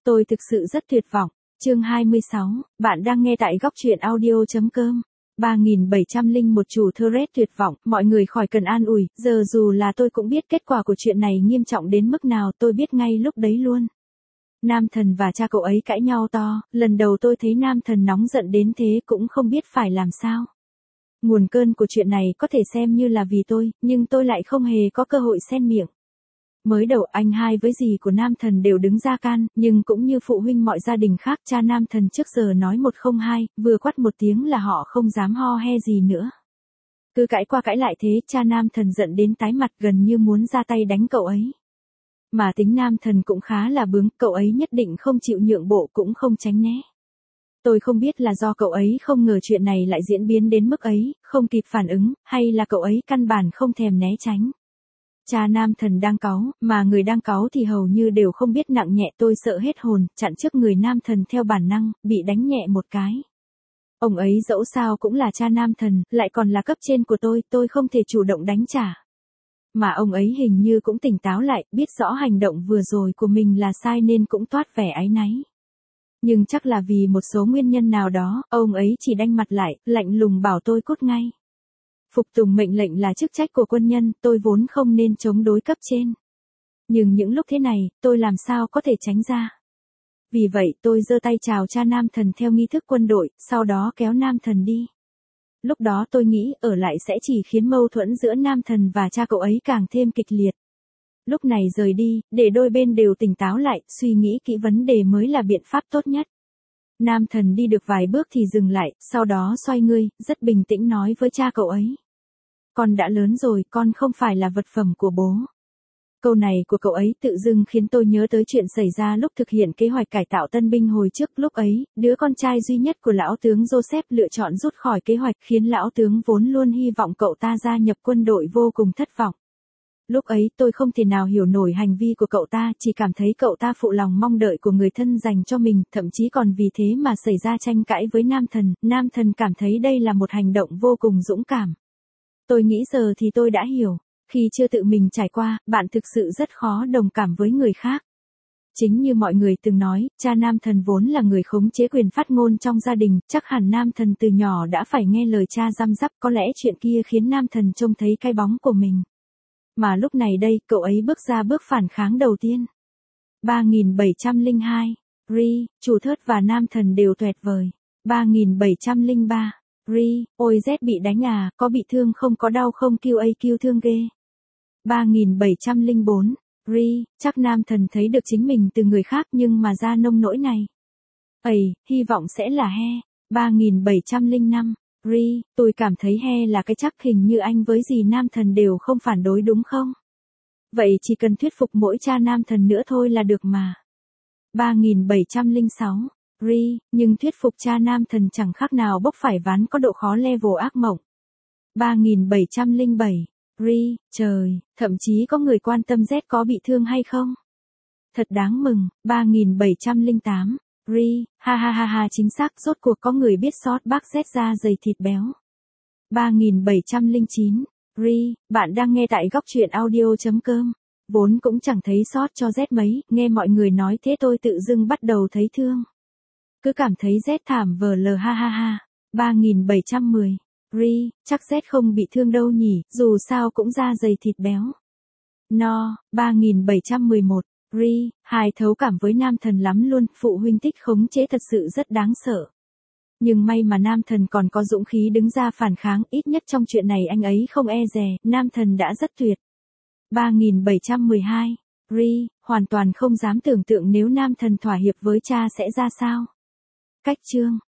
Tôi thực sự rất tuyệt vọng. Chương 26, bạn đang nghe tại góc truyện audio.com. 3701 chủ thread tuyệt vọng, mọi người khỏi cần an ủi, giờ dù là tôi cũng biết kết quả của chuyện này nghiêm trọng đến mức nào, tôi biết ngay lúc đấy luôn. Nam Thần và cha cậu ấy cãi nhau to, lần đầu tôi thấy Nam Thần nóng giận đến thế cũng không biết phải làm sao. Nguồn cơn của chuyện này có thể xem như là vì tôi, nhưng tôi lại không hề có cơ hội xen miệng. Mới đầu anh hai với dì của Nam Thần đều đứng ra can, nhưng cũng như phụ huynh mọi gia đình khác, cha Nam Thần trước giờ nói một không hai, vừa quát một tiếng là họ không dám ho he gì nữa. Cứ cãi qua cãi lại thế, cha Nam Thần giận đến tái mặt, gần như muốn ra tay đánh cậu ấy. Mà tính Nam Thần cũng khá là bướng, cậu ấy nhất định không chịu nhượng bộ cũng không tránh né. Tôi không biết là do cậu ấy không ngờ chuyện này lại diễn biến đến mức ấy, không kịp phản ứng, hay là cậu ấy căn bản không thèm né tránh. Cha Nam Thần đang cáu, mà người đang cáu thì hầu như đều không biết nặng nhẹ, tôi sợ hết hồn, chặn trước người Nam Thần theo bản năng, bị đánh nhẹ một cái. Ông ấy dẫu sao cũng là cha Nam Thần, lại còn là cấp trên của tôi không thể chủ động đánh trả. Mà ông ấy hình như cũng tỉnh táo lại, biết rõ hành động vừa rồi của mình là sai nên cũng toát vẻ áy náy. Nhưng chắc là vì một số nguyên nhân nào đó, ông ấy chỉ đanh mặt lại, lạnh lùng bảo tôi cút ngay. Phục tùng mệnh lệnh là chức trách của quân nhân, tôi vốn không nên chống đối cấp trên. Nhưng những lúc thế này, tôi làm sao có thể tránh ra. Vì vậy tôi giơ tay chào cha Nam Thần theo nghi thức quân đội, sau đó kéo Nam Thần đi. Lúc đó tôi nghĩ ở lại sẽ chỉ khiến mâu thuẫn giữa Nam Thần và cha cậu ấy càng thêm kịch liệt. Lúc này rời đi, để đôi bên đều tỉnh táo lại, suy nghĩ kỹ vấn đề mới là biện pháp tốt nhất. Nam Thần đi được vài bước thì dừng lại, sau đó xoay người, rất bình tĩnh nói với cha cậu ấy. Con đã lớn rồi, con không phải là vật phẩm của bố. Câu này của cậu ấy tự dưng khiến tôi nhớ tới chuyện xảy ra lúc thực hiện kế hoạch cải tạo tân binh hồi trước. Lúc ấy, đứa con trai duy nhất của lão tướng Joseph lựa chọn rút khỏi kế hoạch, khiến lão tướng vốn luôn hy vọng cậu ta gia nhập quân đội vô cùng thất vọng. Lúc ấy tôi không thể nào hiểu nổi hành vi của cậu ta, chỉ cảm thấy cậu ta phụ lòng mong đợi của người thân dành cho mình, thậm chí còn vì thế mà xảy ra tranh cãi với Nam Thần. Nam Thần cảm thấy đây là một hành động vô cùng dũng cảm. Tôi nghĩ giờ thì tôi đã hiểu. Khi chưa tự mình trải qua, bạn thực sự rất khó đồng cảm với người khác. Chính như mọi người từng nói, cha Nam Thần vốn là người khống chế quyền phát ngôn trong gia đình, chắc hẳn Nam Thần từ nhỏ đã phải nghe lời cha răm rắp, có lẽ chuyện kia khiến Nam Thần trông thấy cái bóng của mình. Mà lúc này đây, cậu ấy bước ra bước phản kháng đầu tiên. 3702. Chủ Thớt và Nam Thần đều tuyệt vời. 3703. Ôi Z bị đánh à, có bị thương không, có đau không, QAQ thương ghê. 3704. Chắc Nam Thần thấy được chính mình từ người khác nhưng mà ra nông nỗi này. Hy vọng sẽ là he. 3705. Tôi cảm thấy he là cái chắc, hình như anh với dì Nam Thần đều không phản đối đúng không? Vậy chỉ cần thuyết phục mỗi cha Nam Thần nữa thôi là được mà. 3706. Nhưng thuyết phục cha Nam Thần chẳng khác nào bốc phải ván có độ khó level ác mộng. 3707. Trời, thậm chí có người quan tâm Z có bị thương hay không? Thật đáng mừng. 3708. Ha ha ha ha, chính xác, rốt cuộc có người biết sót bác Z da dày thịt béo. 3709. Bạn đang nghe tại góc truyện audio.com. Vốn cũng chẳng thấy sót cho Z mấy, nghe mọi người nói thế tôi tự dưng bắt đầu thấy thương. Cứ cảm thấy Z thảm vờ lờ ha ha ha. 3710. Chắc Z không bị thương đâu nhỉ, dù sao cũng da dày thịt béo. 3711. Hài thấu cảm với Nam Thần lắm luôn, phụ huynh tích khống chế thật sự rất đáng sợ. Nhưng may mà Nam Thần còn có dũng khí đứng ra phản kháng, ít nhất trong chuyện này anh ấy không e dè, Nam Thần đã rất tuyệt. 3712. Hoàn toàn không dám tưởng tượng nếu Nam Thần thỏa hiệp với cha sẽ ra sao. Cách chương.